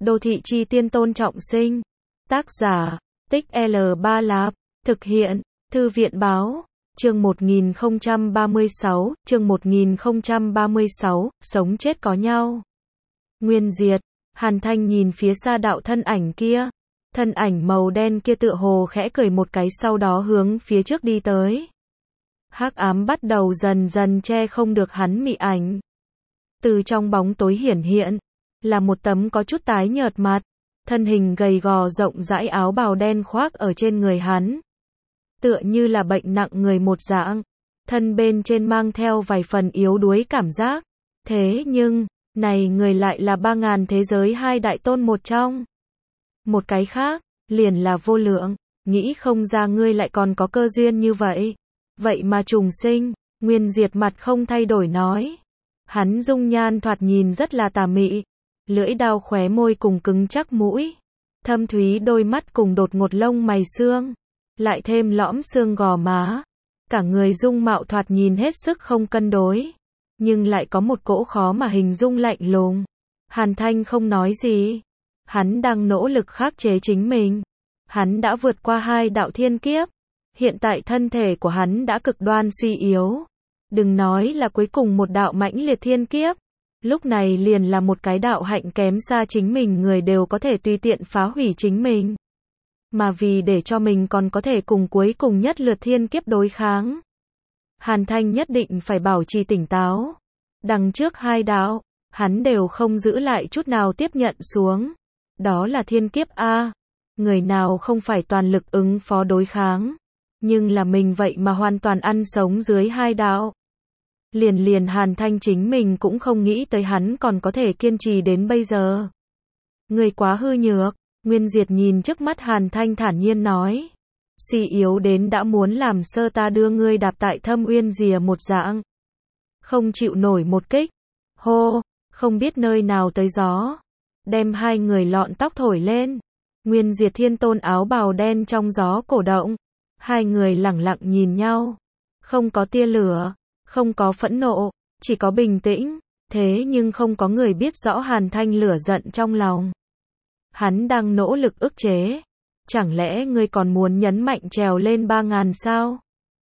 Đô thị chi tiên Tôn Trọng Sinh. Tác giả, Tích L Ba Lạp. Thực hiện, Thư viện Báo. Chương 1036, chương 1036, sống chết có nhau. Nguyên Diệt. Hàn Thanh nhìn phía xa đạo thân ảnh kia. Thân ảnh màu đen kia tựa hồ khẽ cười một cái, sau đó hướng phía trước đi tới. Hắc ám bắt đầu dần dần che không được hắn mị ảnh. Từ trong bóng tối hiển hiện là một tấm có chút tái nhợt mặt, thân hình gầy gò rộng rãi, áo bào đen khoác ở trên người hắn. Tựa như là bệnh nặng người một dạng, thân bên trên mang theo vài phần yếu đuối cảm giác. Thế nhưng, này người lại là 3000 thế giới hai đại tôn một trong. Một cái khác, liền là Vô Lượng, nghĩ không ra ngươi lại còn có cơ duyên như vậy. Vậy mà trùng sinh, Nguyên Diệt mặt không thay đổi nói. Hắn dung nhan thoạt nhìn rất là tà mị, lưỡi đao khóe môi cùng cứng chắc mũi, thâm thúy đôi mắt cùng đột ngột lông mày xương, lại thêm lõm xương gò má, cả người dung mạo thoạt nhìn hết sức không cân đối, nhưng lại có một cỗ khó mà hình dung lạnh lùng. Hàn Thanh không nói gì, hắn đang nỗ lực khắc chế chính mình. Hắn đã vượt qua 2 đạo thiên kiếp, hiện tại thân thể của hắn đã cực đoan suy yếu. Đừng nói là cuối cùng một đạo mãnh liệt thiên kiếp, lúc này liền là một cái đạo hạnh kém xa chính mình người đều có thể tùy tiện phá hủy chính mình. Mà vì để cho mình còn có thể cùng cuối cùng nhất lượt thiên kiếp đối kháng, Hàn Thanh nhất định phải bảo trì tỉnh táo. Đằng trước 2 đạo, hắn đều không giữ lại chút nào tiếp nhận xuống. Đó là thiên kiếp A. Người nào không phải toàn lực ứng phó đối kháng. Nhưng là mình vậy mà hoàn toàn ăn sống dưới 2 đạo. Liền Hàn Thanh chính mình cũng không nghĩ tới hắn còn có thể kiên trì đến bây giờ. Người quá hư nhược. Nguyên Diệt nhìn trước mắt Hàn Thanh thản nhiên nói. Suy yếu đến đã muốn làm sơ ta đưa ngươi đạp tại Thâm Uyên rìa một dạng. Không chịu nổi một kích. Hô, không biết nơi nào tới gió. Đem 2 người lọn tóc thổi lên. Nguyên Diệt Thiên Tôn áo bào đen trong gió cổ động. 2 người lẳng lặng nhìn nhau. Không có tia lửa, không có phẫn nộ, chỉ có bình tĩnh. Thế nhưng không có người biết rõ Hàn Thanh lửa giận trong lòng. Hắn đang nỗ lực ức chế. Chẳng lẽ ngươi còn muốn nhấn mạnh trèo lên 3000 sao?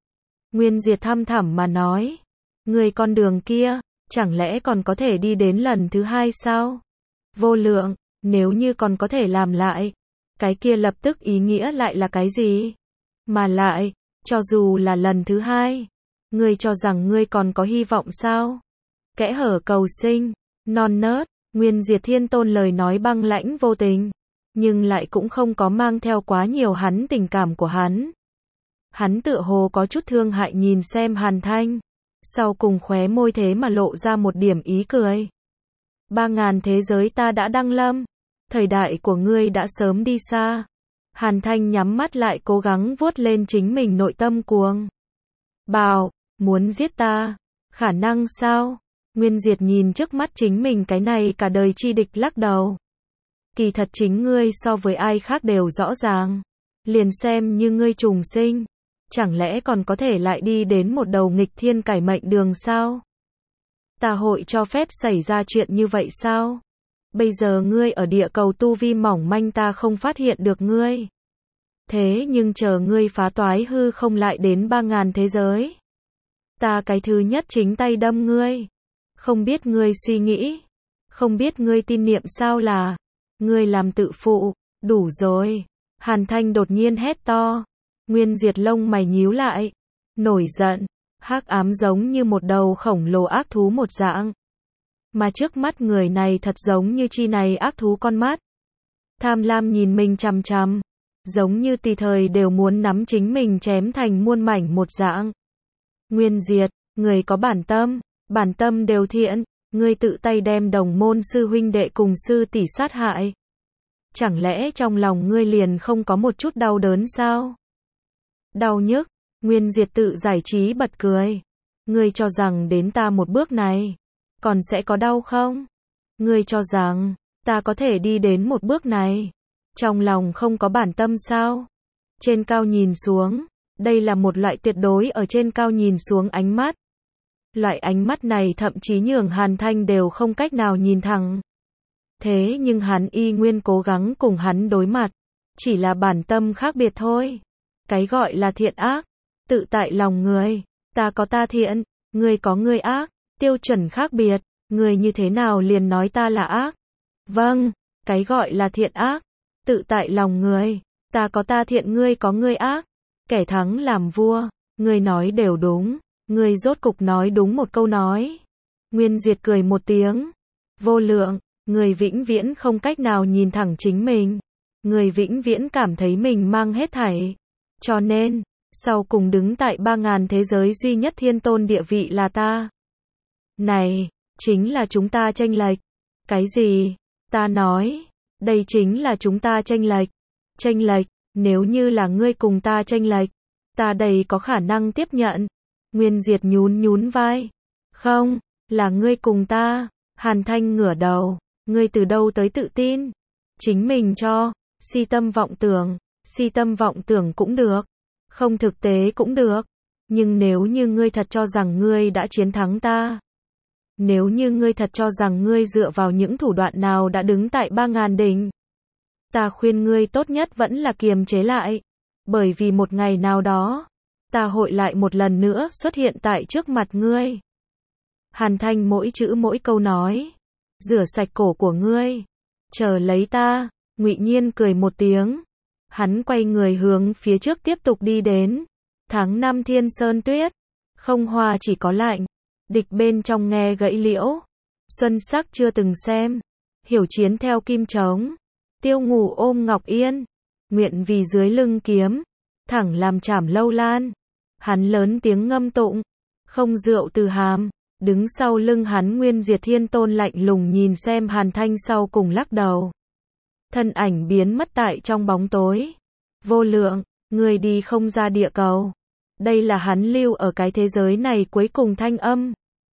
Nguyên Diệt thăm thẳm mà nói. Ngươi con đường kia, chẳng lẽ còn có thể đi đến lần thứ 2 sao? Vô Lượng, nếu như còn có thể làm lại, cái kia lập tức ý nghĩa lại là cái gì? Mà lại, cho dù là lần thứ 2, ngươi cho rằng ngươi còn có hy vọng sao? Kẽ hở cầu sinh, non nớt, Nguyên Diệt Thiên Tôn lời nói băng lãnh vô tình, nhưng lại cũng không có mang theo quá nhiều hắn tình cảm của hắn. Hắn tựa hồ có chút thương hại nhìn xem Hàn Thanh, sau cùng khóe môi thế mà lộ ra một điểm ý cười. 3000 thế giới ta đã đăng lâm, thời đại của ngươi đã sớm đi xa. Hàn Thanh nhắm mắt lại cố gắng vuốt lên chính mình nội tâm cuồng. Bảo, muốn giết ta, khả năng sao? Nguyên Diệt nhìn trước mắt chính mình cái này cả đời chi địch lắc đầu. Kỳ thật chính ngươi so với ai khác đều rõ ràng. Liền xem như ngươi trùng sinh, chẳng lẽ còn có thể lại đi đến một đầu nghịch thiên cải mệnh đường sao? Ta hội cho phép xảy ra chuyện như vậy sao? Bây giờ ngươi ở địa cầu tu vi mỏng manh, ta không phát hiện được ngươi. Thế nhưng chờ ngươi phá toái hư không lại đến 3000 thế giới, ta cái thứ nhất chính tay đâm ngươi. Không biết ngươi suy nghĩ, không biết ngươi tin niệm sao là, ngươi làm tự phụ, đủ rồi. Hàn Thanh đột nhiên hét to. Nguyên Diệt lông mày nhíu lại, nổi giận, hắc ám giống như một đầu khổng lồ ác thú một dạng. Mà trước mắt người này thật giống như chi này ác thú con mắt. Tham lam nhìn mình chằm chằm, giống như tùy thời đều muốn nắm chính mình chém thành muôn mảnh một dạng. Nguyên Diệt, người có bản tâm đều thiện, ngươi tự tay đem đồng môn sư huynh đệ cùng sư tỷ sát hại. Chẳng lẽ trong lòng ngươi liền không có một chút đau đớn sao? Đau nhức, Nguyên Diệt tự giải trí bật cười. Ngươi cho rằng đến ta một bước này, còn sẽ có đau không? Ngươi cho rằng, ta có thể đi đến một bước này, trong lòng không có bản tâm sao? Trên cao nhìn xuống, đây là một loại tuyệt đối ở trên cao nhìn xuống ánh mắt. Loại ánh mắt này thậm chí nhường Hàn Thanh đều không cách nào nhìn thẳng. Thế nhưng hắn y nguyên cố gắng cùng hắn đối mặt, chỉ là bản tâm khác biệt thôi. Cái gọi là thiện ác, tự tại lòng người, ta có ta thiện, ngươi có ngươi ác, tiêu chuẩn khác biệt, ngươi như thế nào liền nói ta là ác. Vâng, cái gọi là thiện ác, tự tại lòng người, ta có ta thiện ngươi có ngươi ác, kẻ thắng làm vua, ngươi nói đều đúng, ngươi rốt cục nói đúng một câu nói. Nguyên Diệt cười một tiếng, Vô Lượng, người vĩnh viễn không cách nào nhìn thẳng chính mình, người vĩnh viễn cảm thấy mình mang hết thảy, cho nên, sau cùng đứng tại 3000 thế giới duy nhất thiên tôn địa vị là ta. Này, chính là chúng ta chênh lệch. Cái gì? Ta nói, đây chính là chúng ta chênh lệch. Chênh lệch, nếu như là ngươi cùng ta chênh lệch, ta đầy có khả năng tiếp nhận. Nguyên Diệt nhún nhún vai. Không, là ngươi cùng ta. Hàn Thanh ngửa đầu, ngươi từ đâu tới tự tin? Chính mình cho, si tâm vọng tưởng cũng được, không thực tế cũng được. Nhưng nếu như ngươi thật cho rằng ngươi đã chiến thắng ta, nếu như ngươi thật cho rằng ngươi dựa vào những thủ đoạn nào đã đứng tại 3000 đỉnh, ta khuyên ngươi tốt nhất vẫn là kiềm chế lại, bởi vì một ngày nào đó, ta hội lại một lần nữa xuất hiện tại trước mặt ngươi. Hàn Thanh mỗi chữ mỗi câu nói, rửa sạch cổ của ngươi, chờ lấy ta. Ngụy Nhiên cười một tiếng, hắn quay người hướng phía trước tiếp tục đi đến. Tháng 5 Thiên Sơn Tuyết, không hoa chỉ có lạnh, địch bên trong nghe gãy liễu, xuân sắc chưa từng xem, hiểu chiến theo kim trống, tiêu ngủ ôm ngọc yên, nguyện vì dưới lưng kiếm, thẳng làm chảm lâu lan. Hắn lớn tiếng ngâm tụng, không rượu từ hàm, đứng sau lưng hắn Nguyên Diệt Thiên Tôn lạnh lùng nhìn xem Hàn Thanh sau cùng lắc đầu. Thân ảnh biến mất tại trong bóng tối. Vô Lượng, người đi không ra địa cầu. Đây là hắn lưu ở cái thế giới này cuối cùng thanh âm.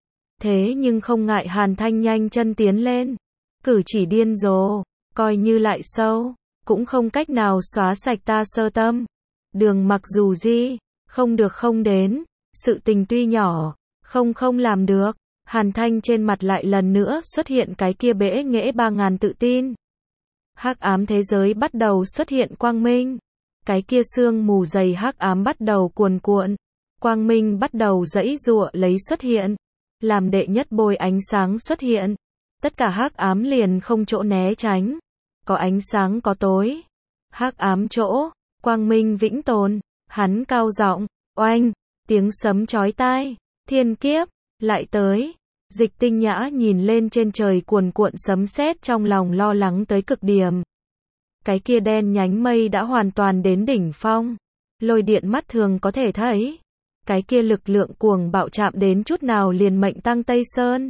Thế nhưng không ngại Hàn Thanh nhanh chân tiến lên. Cử chỉ điên rồ, coi như lại sâu, cũng không cách nào xóa sạch ta sơ tâm. Đường mặc dù di, không được không đến, sự tình tuy nhỏ, không làm được. Hàn Thanh trên mặt lại lần nữa xuất hiện cái kia bẽ nghễ 3000 tự tin. Hắc ám thế giới bắt đầu xuất hiện quang minh. Cái kia sương mù dày hắc ám bắt đầu cuồn cuộn. Quang minh bắt đầu giãy giụa lấy xuất hiện. Làm đệ nhất bôi ánh sáng xuất hiện. Tất cả hắc ám liền không chỗ né tránh. Có ánh sáng có tối. Hắc ám chỗ, quang minh vĩnh tồn. Hắn cao giọng, oanh, tiếng sấm chói tai. Thiên kiếp, lại tới. Dịch Tinh Nhã nhìn lên trên trời cuồn cuộn sấm sét trong lòng lo lắng tới cực điểm. Cái kia đen nhánh mây đã hoàn toàn đến đỉnh phong. Lôi điện mắt thường có thể thấy. Cái kia lực lượng cuồng bạo chạm đến chút nào liền mệnh tăng Tây Sơn.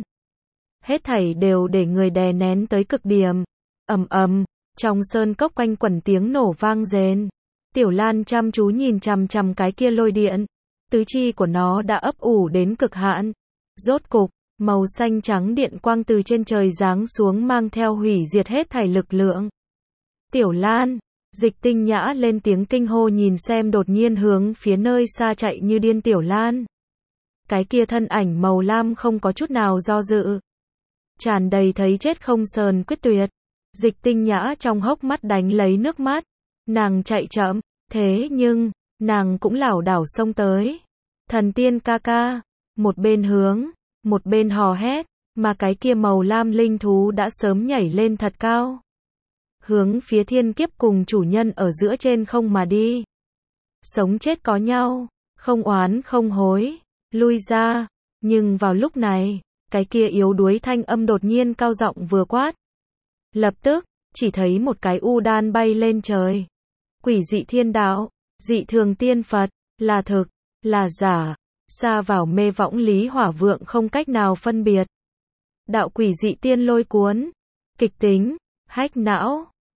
Hết thảy đều để người đè nén tới cực điểm. Ầm ầm, trong sơn cốc quanh quẩn tiếng nổ vang rền. Tiểu Lan chăm chú nhìn chằm chằm cái kia lôi điện. Tứ chi của nó đã ấp ủ đến cực hạn. Rốt cục, màu xanh trắng điện quang từ trên trời giáng xuống mang theo hủy diệt hết thảy lực lượng. Tiểu Lan, Dịch Tinh Nhã lên tiếng kinh hô nhìn xem đột nhiên hướng phía nơi xa chạy như điên Tiểu Lan. Cái kia thân ảnh màu lam không có chút nào do dự. Tràn đầy thấy chết không sờn quyết tuyệt. Dịch Tinh Nhã trong hốc mắt đánh lấy nước mắt. Nàng chạy chậm, thế nhưng, nàng cũng lảo đảo xông tới. Thần tiên ca ca, một bên hướng, một bên hò hét, mà cái kia màu lam linh thú đã sớm nhảy lên thật cao. Hướng phía thiên kiếp cùng chủ nhân ở giữa trên không mà đi. Sống chết có nhau, không oán không hối, lui ra. Nhưng vào lúc này, cái kia yếu đuối thanh âm đột nhiên cao giọng vừa quát. Lập tức, chỉ thấy một cái u đan bay lên trời. Quỷ dị thiên đạo, dị thường tiên Phật, là thực, là giả, xa vào mê võng lý hỏa vượng không cách nào phân biệt. Đạo quỷ dị tiên lôi cuốn, kịch tính, hách não,